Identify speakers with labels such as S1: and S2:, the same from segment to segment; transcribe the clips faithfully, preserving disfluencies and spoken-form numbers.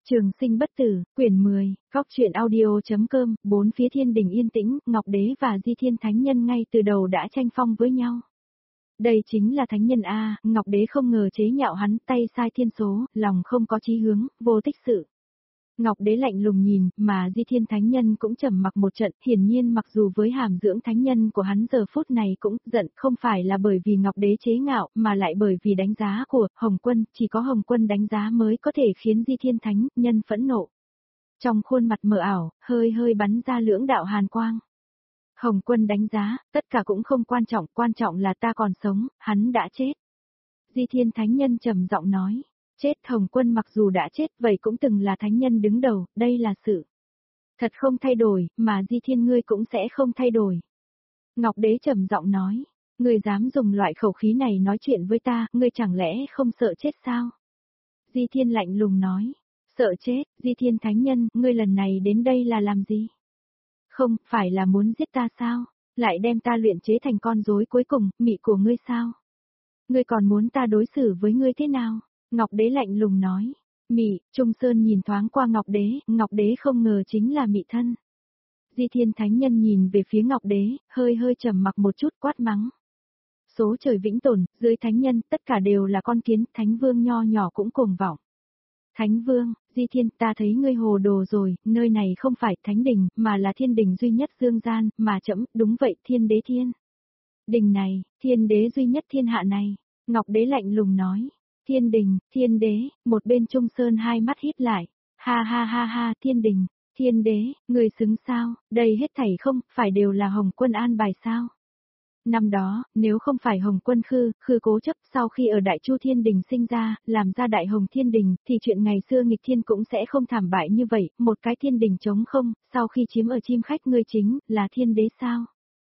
S1: Trường sinh bất tử, quyển mười, góc truyện audio.com, bốn phía thiên đình yên tĩnh, Ngọc Đế và Di Thiên Thánh Nhân ngay từ đầu đã tranh phong với nhau. Đây chính là Thánh Nhân A, Ngọc Đế không ngờ chế nhạo hắn, tay sai thiên số, lòng không có chí hướng, vô tích sự. Ngọc Đế lạnh lùng nhìn, mà Di Thiên Thánh Nhân cũng trầm mặc một trận, hiển nhiên mặc dù với hàm dưỡng thánh nhân của hắn giờ phút này cũng giận, không phải là bởi vì Ngọc Đế chế ngạo, mà lại bởi vì đánh giá của Hồng Quân, chỉ có Hồng Quân đánh giá mới có thể khiến Di Thiên Thánh Nhân phẫn nộ. Trong khuôn mặt mờ ảo, hơi hơi bắn ra lưỡng đạo hàn quang. Hồng Quân đánh giá, tất cả cũng không quan trọng, quan trọng là ta còn sống, hắn đã chết. Di Thiên Thánh Nhân trầm giọng nói. Chết, Hồng Quân mặc dù đã chết vậy cũng từng là thánh nhân đứng đầu, đây là sự thật không thay đổi, mà Di Thiên ngươi cũng sẽ không thay đổi. Ngọc Đế trầm giọng nói, ngươi dám dùng loại khẩu khí này nói chuyện với ta, ngươi chẳng lẽ không sợ chết sao? Di Thiên lạnh lùng nói, sợ chết, Di Thiên Thánh Nhân, ngươi lần này đến đây là làm gì? Không, phải là muốn giết ta sao? Lại đem ta luyện chế thành con rối cuối cùng, mị của ngươi sao? Ngươi còn muốn ta đối xử với ngươi thế nào? Ngọc Đế lạnh lùng nói, mị, Trung Sơn nhìn thoáng qua Ngọc Đế, Ngọc Đế không ngờ chính là mị thân. Di Thiên Thánh Nhân nhìn về phía Ngọc Đế, hơi hơi trầm mặc một chút quát mắng. Số trời vĩnh tồn, dưới Thánh Nhân, tất cả đều là con kiến, Thánh Vương nho nhỏ cũng cuồng vọng. Thánh Vương, Di Thiên, ta thấy ngươi hồ đồ rồi, nơi này không phải Thánh Đình, mà là thiên đình duy nhất dương gian, mà trẫm, đúng vậy, thiên đế thiên. Đình này, thiên đế duy nhất thiên hạ này, Ngọc Đế lạnh lùng nói. Thiên đình, thiên đế, một bên Trung Sơn hai mắt híp lại. Ha ha ha ha, thiên đình, thiên đế, người xứng sao, đây hết thảy không, phải đều là Hồng Quân an bài sao. Năm đó, nếu không phải Hồng Quân khư, khư cố chấp sau khi ở Đại Chu Thiên Đình sinh ra, làm ra Đại Hồng Thiên Đình, thì chuyện ngày xưa nghịch thiên cũng sẽ không thảm bại như vậy, một cái thiên đình trống không, sau khi chiếm ở chim khách ngươi chính, là thiên đế sao.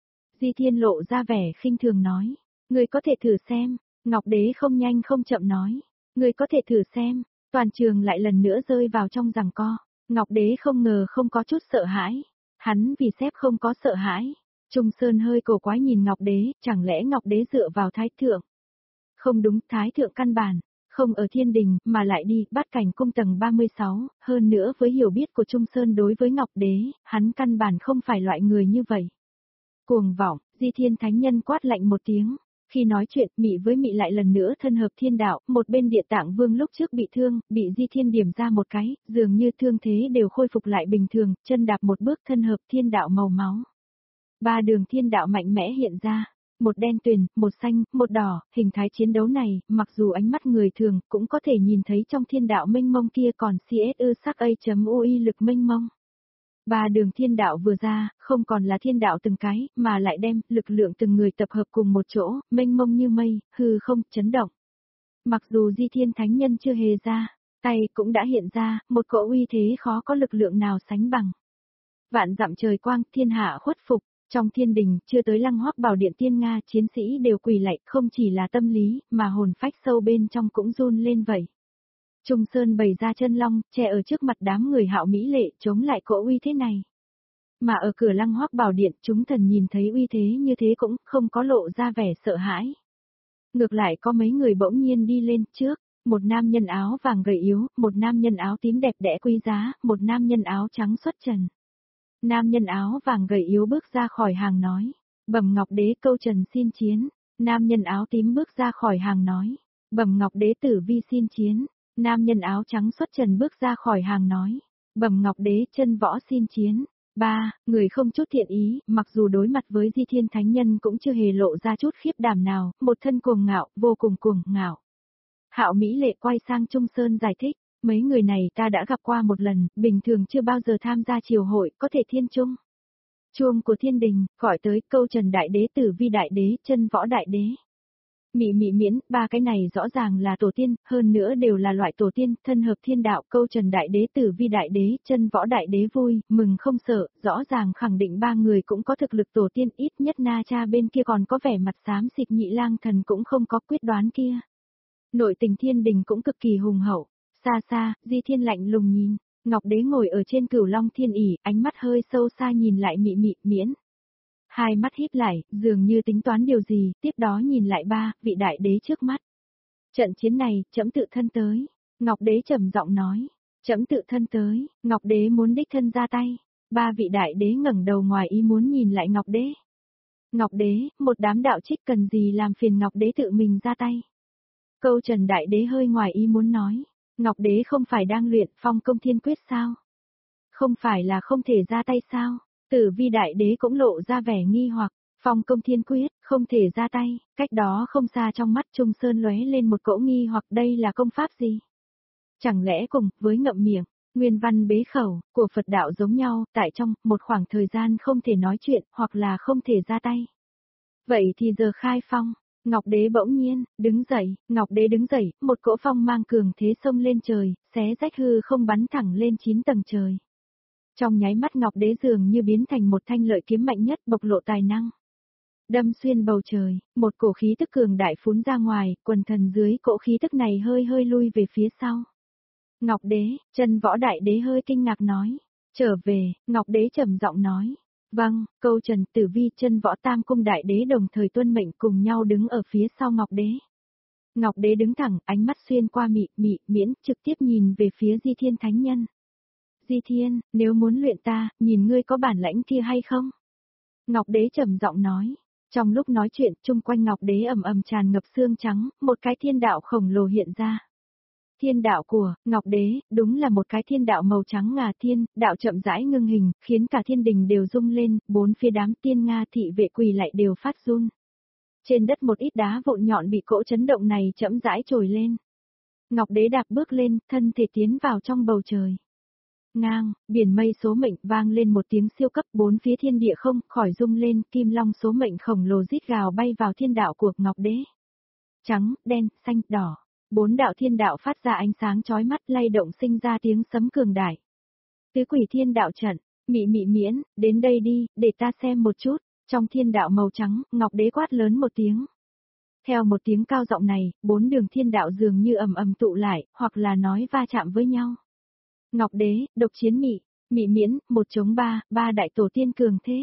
S1: Di Thiên lộ ra vẻ khinh thường nói, ngươi có thể thử xem. Ngọc Đế không nhanh không chậm nói, ngươi có thể thử xem, toàn trường lại lần nữa rơi vào trong giằng co, Ngọc Đế không ngờ không có chút sợ hãi, hắn vì xếp không có sợ hãi, Trung Sơn hơi cổ quái nhìn Ngọc Đế, chẳng lẽ Ngọc Đế dựa vào Thái Thượng? Không đúng, Thái Thượng căn bản, không ở thiên đình, mà lại đi, Bát Cảnh cung tầng ba mươi sáu, hơn nữa với hiểu biết của Trung Sơn đối với Ngọc Đế, hắn căn bản không phải loại người như vậy. Cuồng vọng, Di Thiên Thánh Nhân quát lạnh một tiếng. Khi nói chuyện, mị với mị lại lần nữa thân hợp thiên đạo, một bên Địa Tạng Vương lúc trước bị thương, bị Di Thiên điểm ra một cái, dường như thương thế đều khôi phục lại bình thường, chân đạp một bước thân hợp thiên đạo màu máu. Ba đường thiên đạo mạnh mẽ hiện ra, một đen tuyền, một xanh, một đỏ, hình thái chiến đấu này, mặc dù ánh mắt người thường, cũng có thể nhìn thấy trong thiên đạo mênh mông kia còn xê ét u sắc A.ui lực mênh mông. Ba đường thiên đạo vừa ra, không còn là thiên đạo từng cái, mà lại đem lực lượng từng người tập hợp cùng một chỗ, mênh mông như mây, hư không, chấn động. Mặc dù Di Thiên Thánh Nhân chưa hề ra, tay cũng đã hiện ra, một cỗ uy thế khó có lực lượng nào sánh bằng. Vạn dặm trời quang, thiên hạ khuất phục, trong thiên đình, chưa tới Lăng Hoắc Bảo Điện tiên Nga, chiến sĩ đều quỳ lạy, không chỉ là tâm lý, mà hồn phách sâu bên trong cũng run lên vậy. Trung Sơn bày ra chân long, che ở trước mặt đám người hạo mỹ lệ, chống lại cỗ uy thế này. Mà ở cửa Lăng Hoắc Bảo Điện, chúng thần nhìn thấy uy thế như thế cũng không có lộ ra vẻ sợ hãi. Ngược lại có mấy người bỗng nhiên đi lên trước, một nam nhân áo vàng gầy yếu, một nam nhân áo tím đẹp đẽ quý giá, một nam nhân áo trắng xuất trần. Nam nhân áo vàng gầy yếu bước ra khỏi hàng nói, Bẩm Ngọc Đế câu trần xin chiến. Nam nhân áo tím bước ra khỏi hàng nói, Bẩm Ngọc Đế tử vi xin chiến. Nam nhân áo trắng xuất trần bước ra khỏi hàng nói, Bẩm Ngọc Đế chân võ xin chiến. Ba, người không chút thiện ý, mặc dù đối mặt với Di Thiên Thánh Nhân cũng chưa hề lộ ra chút khiếp đảm nào, một thân cuồng ngạo, vô cùng cuồng ngạo. Hạo Mỹ Lệ quay sang Trung Sơn giải thích, mấy người này ta đã gặp qua một lần, bình thường chưa bao giờ tham gia triều hội, có thể thiên trung. Chuông của thiên đình, gọi tới câu trần đại đế tử vi đại đế, chân võ đại đế. Mị mị miễn, ba cái này rõ ràng là tổ tiên, hơn nữa đều là loại tổ tiên, thân hợp thiên đạo, câu trần đại đế tử vi đại đế, chân võ đại đế vui, mừng không sợ, rõ ràng khẳng định ba người cũng có thực lực tổ tiên, ít nhất Na Cha bên kia còn có vẻ mặt xám xịt, Nhị Lang Thần cũng không có quyết đoán kia. Nội tình thiên đình cũng cực kỳ hùng hậu, xa xa, Di Thiên lạnh lùng nhìn, Ngọc Đế ngồi ở trên Cửu Long Thiên ỷ, ánh mắt hơi sâu xa nhìn lại mị mị miễn. Hai mắt híp lại, dường như tính toán điều gì, tiếp đó nhìn lại ba, vị đại đế trước mắt. Trận chiến này, trẫm tự thân tới. Ngọc Đế trầm giọng nói. Trẫm tự thân tới, Ngọc Đế muốn đích thân ra tay. Ba vị đại đế ngẩng đầu ngoài ý muốn nhìn lại Ngọc Đế. Ngọc Đế, một đám đạo trích cần gì làm phiền Ngọc Đế tự mình ra tay. Câu Trần đại đế hơi ngoài ý muốn nói, Ngọc Đế không phải đang luyện Phong Công Thiên Quyết sao? Không phải là không thể ra tay sao? Tử Vi đại đế cũng lộ ra vẻ nghi hoặc, Phong Công Thiên Quyết, không thể ra tay, cách đó không xa trong mắt Trung Sơn lóe lên một cỗ nghi hoặc đây là công pháp gì? Chẳng lẽ cùng với ngậm miệng, nguyên văn bế khẩu của Phật đạo giống nhau, tại trong một khoảng thời gian không thể nói chuyện hoặc là không thể ra tay. Vậy thì giờ khai phong, Ngọc Đế bỗng nhiên đứng dậy, Ngọc Đế đứng dậy, một cỗ phong mang cường thế xông lên trời, xé rách hư không bắn thẳng lên chín tầng trời. Trong nháy mắt Ngọc Đế dường như biến thành một thanh lợi kiếm mạnh nhất bộc lộ tài năng. Đâm xuyên bầu trời, một cổ khí tức cường đại phún ra ngoài, quần thần dưới cỗ khí tức này hơi hơi lui về phía sau. Ngọc Đế, Chân Võ đại đế hơi kinh ngạc nói, trở về, Ngọc Đế trầm giọng nói, vâng, Câu Trần, Tử Vi, Chân Võ tam cung đại đế đồng thời tuân mệnh cùng nhau đứng ở phía sau Ngọc Đế. Ngọc Đế đứng thẳng, ánh mắt xuyên qua mị, mị, miễn, trực tiếp nhìn về phía Di Thiên Thánh Nhân. Di Thiên, nếu muốn luyện ta, nhìn ngươi có bản lãnh kia hay không? Ngọc Đế trầm giọng nói. Trong lúc nói chuyện, chung quanh Ngọc Đế ầm ầm tràn ngập xương trắng, một cái thiên đạo khổng lồ hiện ra. Thiên đạo của Ngọc Đế, đúng là một cái thiên đạo màu trắng ngà thiên, đạo chậm rãi ngưng hình, khiến cả thiên đình đều rung lên, bốn phía đám tiên Nga thị vệ quỳ lại đều phát run. Trên đất một ít đá vụn nhọn bị cỗ chấn động này chậm rãi trồi lên. Ngọc Đế đạp bước lên, thân thể tiến vào trong bầu trời. Ngang, biển mây số mệnh vang lên một tiếng siêu cấp, bốn phía thiên địa không khỏi rung lên, kim long số mệnh khổng lồ rít gào bay vào thiên đạo của Ngọc Đế. Trắng, đen, xanh, đỏ, bốn đạo thiên đạo phát ra ánh sáng chói mắt lay động sinh ra tiếng sấm cường đại. Tứ quỷ thiên đạo trận, mị mị miễn, đến đây đi, để ta xem một chút, trong thiên đạo màu trắng, Ngọc Đế quát lớn một tiếng. Theo một tiếng cao giọng này, bốn đường thiên đạo dường như ầm ầm tụ lại, hoặc là nói va chạm với nhau. Ngọc Đế, độc chiến mị, mị miễn, một chống ba, ba đại tổ tiên cường thế.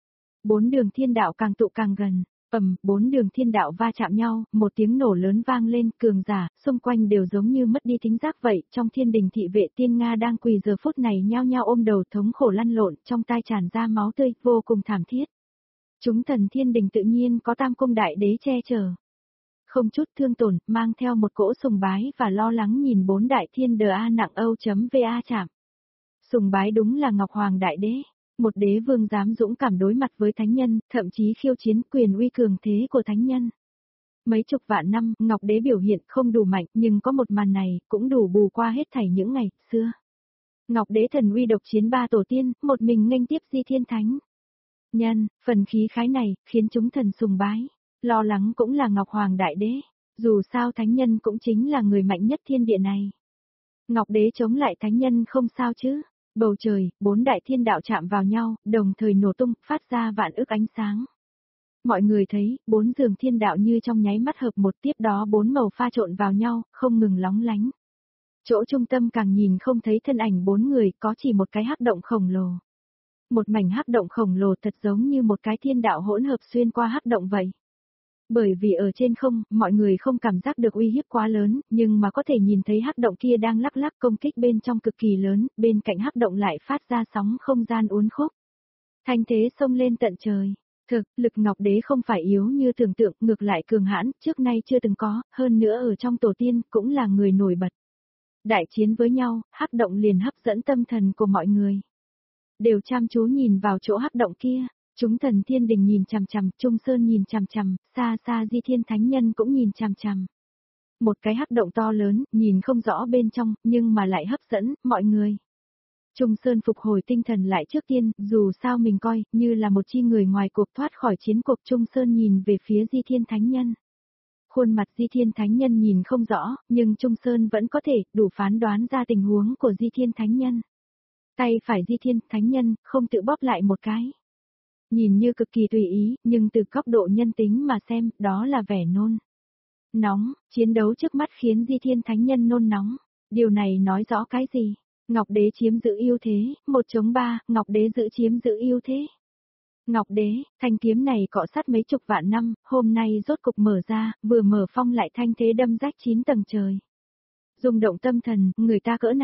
S1: Bốn đường thiên đạo càng tụ càng gần, ầm, bốn đường thiên đạo va chạm nhau, một tiếng nổ lớn vang lên, cường giả, xung quanh đều giống như mất đi thính giác vậy, trong thiên đình thị vệ tiên Nga đang quỳ giờ phút này nhao nhao ôm đầu thống khổ lăn lộn, trong tai tràn ra máu tươi, vô cùng thảm thiết. Chúng thần thiên đình tự nhiên có tam cung đại đế che chở. Không chút thương tổn, mang theo một cỗ sùng bái và lo lắng nhìn bốn đại thiên đờ a nặng âu.va chạm. Sùng bái đúng là Ngọc Hoàng đại đế, một đế vương dám dũng cảm đối mặt với thánh nhân, thậm chí khiêu chiến quyền uy cường thế của thánh nhân. Mấy chục vạn năm, Ngọc Đế biểu hiện không đủ mạnh, nhưng có một màn này, cũng đủ bù qua hết thảy những ngày xưa. Ngọc Đế thần uy độc chiến ba tổ tiên, một mình nghênh tiếp Di Thiên Thánh Nhân, phần khí khái này, khiến chúng thần sùng bái. Lo lắng cũng là Ngọc Hoàng Đại Đế, dù sao Thánh Nhân cũng chính là người mạnh nhất thiên địa này. Ngọc Đế chống lại Thánh Nhân không sao chứ, bầu trời, bốn đại thiên đạo chạm vào nhau, đồng thời nổ tung, phát ra vạn ức ánh sáng. Mọi người thấy, bốn giường thiên đạo như trong nháy mắt hợp một, tiếp đó bốn màu pha trộn vào nhau, không ngừng lóng lánh. Chỗ trung tâm càng nhìn không thấy thân ảnh bốn người, có chỉ một cái hắc động khổng lồ. Một mảnh hắc động khổng lồ thật giống như một cái thiên đạo hỗn hợp xuyên qua hắc động vậy. Bởi vì ở trên không, mọi người không cảm giác được uy hiếp quá lớn, nhưng mà có thể nhìn thấy hắc động kia đang lắc lắc công kích bên trong cực kỳ lớn, bên cạnh hắc động lại phát ra sóng không gian uốn khúc. Thanh thế xông lên tận trời. Thực, lực Ngọc Đế không phải yếu như tưởng tượng, ngược lại cường hãn, trước nay chưa từng có, hơn nữa ở trong tổ tiên, cũng là người nổi bật. Đại chiến với nhau, hắc động liền hấp dẫn tâm thần của mọi người. Đều chăm chú nhìn vào chỗ hắc động kia. Chúng thần thiên đình nhìn chằm chằm, Trung Sơn nhìn chằm chằm, xa xa Di Thiên Thánh Nhân cũng nhìn chằm chằm. Một cái hắc động to lớn, nhìn không rõ bên trong, nhưng mà lại hấp dẫn mọi người. Trung Sơn phục hồi tinh thần lại trước tiên, dù sao mình coi, như là một chi người ngoài cuộc thoát khỏi chiến cuộc. Trung Sơn nhìn về phía Di Thiên Thánh Nhân. Khuôn mặt Di Thiên Thánh Nhân nhìn không rõ, nhưng Trung Sơn vẫn có thể đủ phán đoán ra tình huống của Di Thiên Thánh Nhân. Tay phải Di Thiên Thánh Nhân, không tự bóp lại một cái. Nhìn như cực kỳ tùy ý, nhưng từ góc độ nhân tính mà xem, đó là vẻ nôn nóng, chiến đấu trước mắt khiến Di Thiên Thánh Nhân nôn nóng. Điều này nói rõ cái gì? Ngọc Đế chiếm giữ ưu thế, một chống ba, Ngọc Đế giữ chiếm giữ ưu thế. Ngọc Đế, thanh kiếm này cọ sát mấy chục vạn năm, hôm nay rốt cục mở ra, vừa mở phong lại thanh thế đâm rách chín tầng trời. Rung động tâm thần, người ta cỡ nào?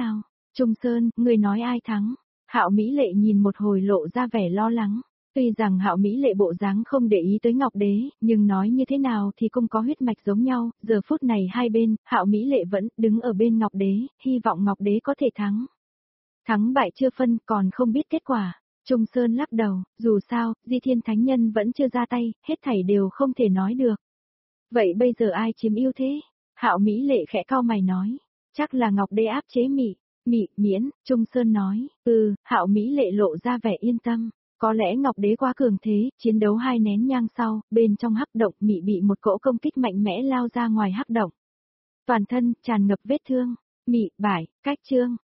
S1: Trung Sơn, người nói ai thắng? Hạo Mỹ Lệ nhìn một hồi lộ ra vẻ lo lắng. Tuy rằng Hạo Mỹ Lệ bộ dáng không để ý tới Ngọc Đế, nhưng nói như thế nào thì cũng có huyết mạch giống nhau, giờ phút này hai bên, Hạo Mỹ Lệ vẫn đứng ở bên Ngọc Đế, hy vọng Ngọc Đế có thể thắng. Thắng bại chưa phân, còn không biết kết quả. Trung Sơn lắc đầu, dù sao, Di Thiên Thánh Nhân vẫn chưa ra tay, hết thảy đều không thể nói được. Vậy bây giờ ai chiếm ưu thế? Hạo Mỹ Lệ khẽ cau mày nói, chắc là Ngọc Đế áp chế Mị, Mị, miễn, Trung Sơn nói, ừ, Hạo Mỹ Lệ lộ ra vẻ yên tâm. Có lẽ Ngọc Đế quá cường thế, chiến đấu hai nén nhang sau, bên trong hắc động Mị bị một cỗ công kích mạnh mẽ lao ra ngoài hắc động. Toàn thân tràn ngập vết thương, Mị, bại, cách chương.